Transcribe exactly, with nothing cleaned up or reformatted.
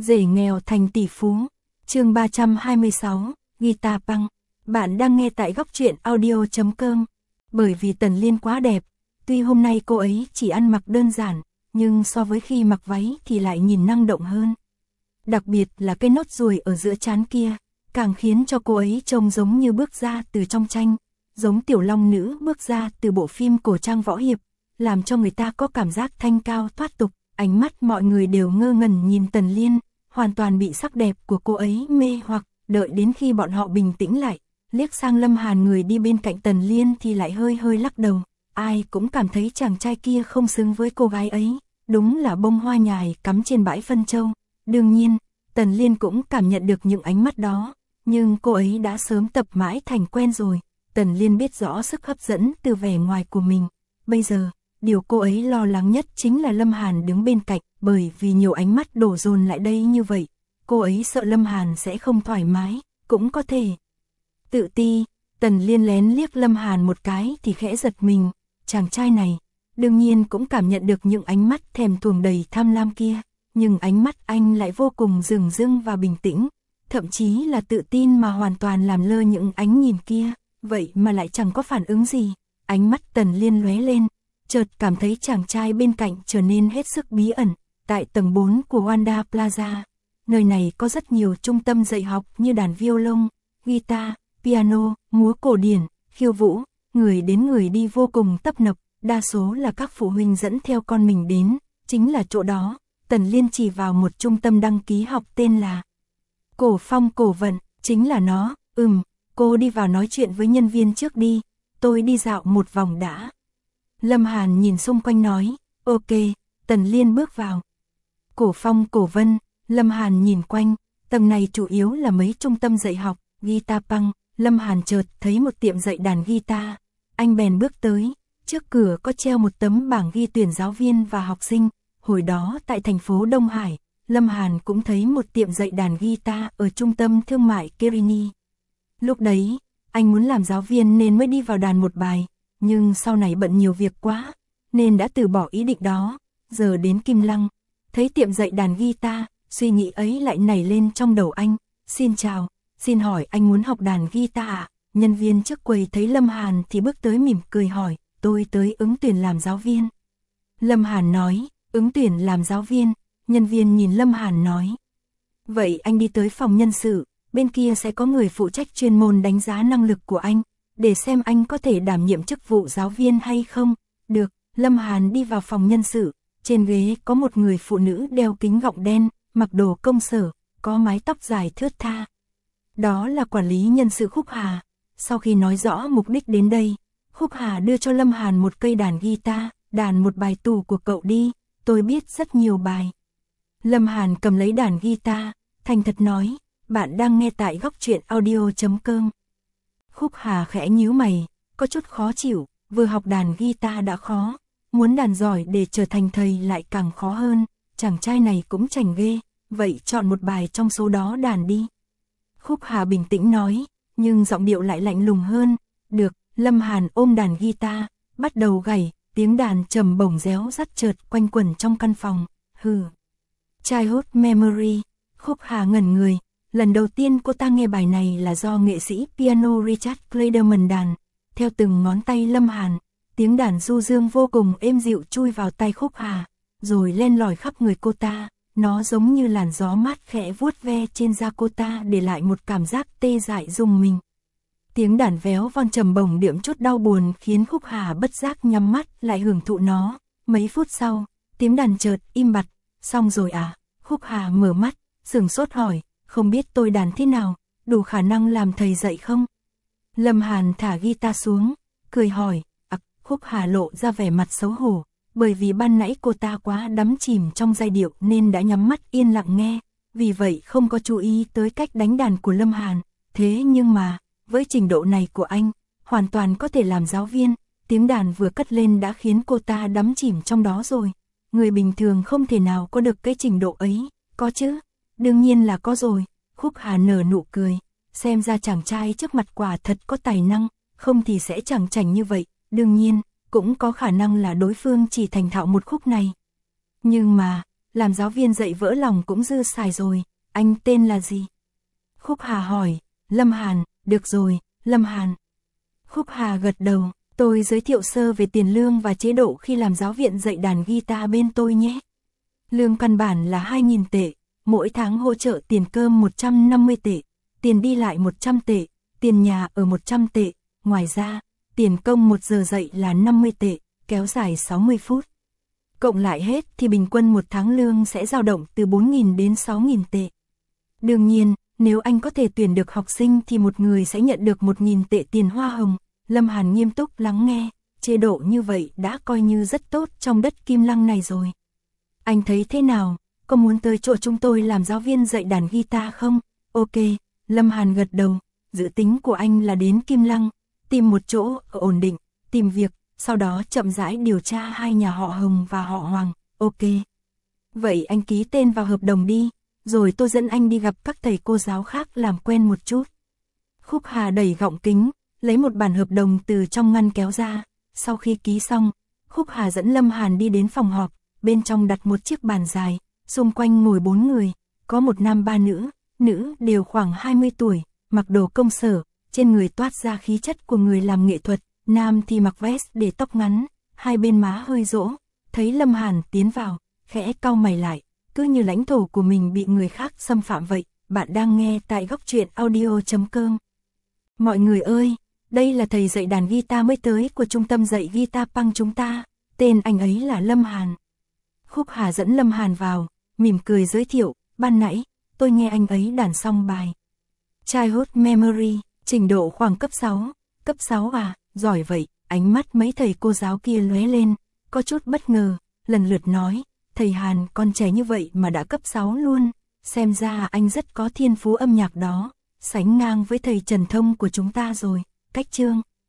Rể nghèo thành tỷ phú. Chương ba trăm hai mươi sáu, Guitar Punk. Bạn đang nghe tại góc truyện audio chấm com. Bởi vì Tần Liên quá đẹp, tuy hôm nay cô ấy chỉ ăn mặc đơn giản, nhưng so với khi mặc váy thì lại nhìn năng động hơn. Đặc biệt là cái nốt ruồi ở giữa trán kia, càng khiến cho cô ấy trông giống như bước ra từ trong tranh, giống tiểu long nữ bước ra từ bộ phim cổ trang võ hiệp, làm cho người ta có cảm giác thanh cao thoát tục. Ánh mắt mọi người đều ngơ ngẩn nhìn Tần Liên, hoàn toàn bị sắc đẹp của cô ấy mê hoặc. Đợi đến khi bọn họ bình tĩnh lại, liếc sang Lâm Hàn người đi bên cạnh Tần Liên thì lại hơi hơi lắc đầu. Ai cũng cảm thấy chàng trai kia không xứng với cô gái ấy, đúng là bông hoa nhài cắm trên bãi phân châu. Đương nhiên, Tần Liên cũng cảm nhận được những ánh mắt đó, nhưng cô ấy đã sớm tập mãi thành quen rồi. Tần Liên biết rõ sức hấp dẫn từ vẻ ngoài của mình. Bây giờ, điều cô ấy lo lắng nhất chính là Lâm Hàn đứng bên cạnh, bởi vì nhiều ánh mắt đổ dồn lại đây như vậy. Cô ấy sợ Lâm Hàn sẽ không thoải mái, cũng có thể tự ti. Tần Liên lén liếc Lâm Hàn một cái thì khẽ giật mình. Chàng trai này, đương nhiên cũng cảm nhận được những ánh mắt thèm thuồng đầy tham lam kia, nhưng ánh mắt anh lại vô cùng dửng dưng và bình tĩnh, thậm chí là tự tin mà hoàn toàn làm lơ những ánh nhìn kia, vậy mà lại chẳng có phản ứng gì. Ánh mắt Tần Liên lóe lên, chợt cảm thấy chàng trai bên cạnh trở nên hết sức bí ẩn. Tại tầng bốn của Wanda Plaza, nơi này có rất nhiều trung tâm dạy học như đàn violon, guitar, piano, múa cổ điển, khiêu vũ, người đến người đi vô cùng tấp nập, đa số là các phụ huynh dẫn theo con mình đến. Chính là chỗ đó, Tần Liên chỉ vào một trung tâm đăng ký học tên là Cổ Phong Cổ Vận. Chính là nó. Ừm, cô đi vào nói chuyện với nhân viên trước đi, tôi đi dạo một vòng đã. Lâm Hàn nhìn xung quanh nói. Ok. Tần Liên bước vào Cổ Phong Cổ Vân. Lâm Hàn nhìn quanh, tầng này chủ yếu là mấy trung tâm dạy học, Guitar Punk. Lâm Hàn chợt thấy một tiệm dạy đàn guitar, anh bèn bước tới. Trước cửa có treo một tấm bảng ghi tuyển giáo viên và học sinh. Hồi đó tại thành phố Đông Hải, Lâm Hàn cũng thấy một tiệm dạy đàn guitar ở trung tâm thương mại Kerini. Lúc đấy, anh muốn làm giáo viên nên mới đi vào đàn một bài, nhưng sau này bận nhiều việc quá, nên đã từ bỏ ý định đó. Giờ đến Kim Lăng, thấy tiệm dạy đàn guitar, suy nghĩ ấy lại nảy lên trong đầu anh. Xin chào, xin hỏi anh muốn học đàn guitar ạ? Nhân viên trước quầy thấy Lâm Hàn thì bước tới mỉm cười hỏi. Tôi tới ứng tuyển làm giáo viên. Lâm Hàn nói. Ứng tuyển làm giáo viên. Nhân viên nhìn Lâm Hàn nói. Vậy anh đi tới phòng nhân sự, bên kia sẽ có người phụ trách chuyên môn đánh giá năng lực của anh, để xem anh có thể đảm nhiệm chức vụ giáo viên hay không. Được. Lâm Hàn đi vào phòng nhân sự, trên ghế có một người phụ nữ đeo kính gọng đen, mặc đồ công sở, có mái tóc dài thướt tha. Đó là quản lý nhân sự Khúc Hà. Sau khi nói rõ mục đích đến đây, Khúc Hà đưa cho Lâm Hàn một cây đàn guitar. Đàn một bài tủ của cậu đi, tôi biết rất nhiều bài. Lâm Hàn cầm lấy đàn guitar, thành thật nói. Bạn đang nghe tại góc truyện audio chấm com. Khúc Hà khẽ nhíu mày, có chút khó chịu. Vừa học đàn guitar đã khó, muốn đàn giỏi để trở thành thầy lại càng khó hơn. Chàng trai này cũng chảnh ghê. Vậy chọn một bài trong số đó đàn đi. Khúc Hà bình tĩnh nói, nhưng giọng điệu lại lạnh lùng hơn. Được. Lâm Hàn ôm đàn guitar, bắt đầu gảy, tiếng đàn trầm bổng réo rắt chợt quanh quẩn trong căn phòng. Hừ. Childhood Memory. Khúc Hà ngẩn người, lần đầu tiên cô ta nghe bài này là do nghệ sĩ piano Richard Clayderman đàn. Theo từng ngón tay Lâm Hàn, tiếng đàn du dương vô cùng êm dịu chui vào tai Khúc Hà, rồi len lỏi khắp người cô ta. Nó giống như làn gió mát khẽ vuốt ve trên da cô ta, để lại một cảm giác tê dại rùng mình. Tiếng đàn véo von trầm bổng đượm chút đau buồn khiến Khúc Hà bất giác nhắm mắt lại hưởng thụ nó. Mấy phút sau, tiếng đàn chợt im bặt. Xong rồi à? Khúc Hà mở mắt, sửng sốt hỏi. Không biết tôi đàn thế nào, đủ khả năng làm thầy dạy không? Lâm Hàn thả guitar xuống, cười hỏi. Ặc, Khúc Hà lộ ra vẻ mặt xấu hổ, bởi vì ban nãy cô ta quá đắm chìm trong giai điệu nên đã nhắm mắt yên lặng nghe, vì vậy không có chú ý tới cách đánh đàn của Lâm Hàn. Thế nhưng mà, với trình độ này của anh, hoàn toàn có thể làm giáo viên. Tiếng đàn vừa cất lên đã khiến cô ta đắm chìm trong đó rồi. Người bình thường không thể nào có được cái trình độ ấy. Có chứ? Đương nhiên là có rồi. Khúc Hà nở nụ cười. Xem ra chàng trai trước mặt quả thật có tài năng, không thì sẽ chẳng chảnh như vậy. Đương nhiên, cũng có khả năng là đối phương chỉ thành thạo một khúc này. Nhưng mà, làm giáo viên dạy vỡ lòng cũng dư xài rồi, anh tên là gì? Khúc Hà hỏi, Lâm Hàn, được rồi, Lâm Hàn. Khúc Hà gật đầu, tôi giới thiệu sơ về tiền lương và chế độ khi làm giáo viên dạy đàn guitar bên tôi nhé. Lương căn bản là hai nghìn tệ, mỗi tháng hỗ trợ tiền cơm một trăm năm mươi tệ, tiền đi lại một trăm tệ, tiền nhà ở một trăm tệ, ngoài ra, tiền công một giờ dạy là năm mươi tệ, kéo dài sáu mươi phút. Cộng lại hết thì bình quân một tháng lương sẽ dao động từ bốn nghìn đến sáu nghìn tệ. Đương nhiên, nếu anh có thể tuyển được học sinh thì một người sẽ nhận được một nghìn tệ tiền hoa hồng. Lâm Hàn nghiêm túc lắng nghe, chế độ như vậy đã coi như rất tốt trong đất Kim Lăng này rồi. Anh thấy thế nào, có muốn tới chỗ chúng tôi làm giáo viên dạy đàn guitar không? Ok, Lâm Hàn gật đầu, dự tính của anh là đến Kim Lăng, tìm một chỗ ổn định, tìm việc, sau đó chậm rãi điều tra hai nhà họ Hồng và họ Hoàng, ok. Vậy anh ký tên vào hợp đồng đi, rồi tôi dẫn anh đi gặp các thầy cô giáo khác làm quen một chút. Khúc Hà đẩy gọng kính, lấy một bản hợp đồng từ trong ngăn kéo ra, sau khi ký xong, Khúc Hà dẫn Lâm Hàn đi đến phòng họp, bên trong đặt một chiếc bàn dài, xung quanh ngồi bốn người, có một nam ba nữ, nữ đều khoảng hai mươi tuổi, mặc đồ công sở, trên người toát ra khí chất của người làm nghệ thuật, nam thì mặc vest để tóc ngắn, hai bên má hơi rỗ, thấy Lâm Hàn tiến vào, khẽ cau mày lại, cứ như lãnh thổ của mình bị người khác xâm phạm vậy. Bạn đang nghe tại góc truyện audio chấm com. Mọi người ơi, đây là thầy dạy đàn guitar mới tới của trung tâm dạy guitar punk chúng ta, tên anh ấy là Lâm Hàn. Khúc Hà dẫn Lâm Hàn vào, mỉm cười giới thiệu, ban nãy, tôi nghe anh ấy đàn xong bài Childhood Memory, trình độ khoảng cấp sáu, cấp sáu à, giỏi vậy, ánh mắt mấy thầy cô giáo kia lóe lên, có chút bất ngờ, lần lượt nói, thầy Hàn con trẻ như vậy mà đã cấp sáu luôn, xem ra anh rất có thiên phú âm nhạc đó, sánh ngang với thầy Trần Thông của chúng ta rồi, cách chương,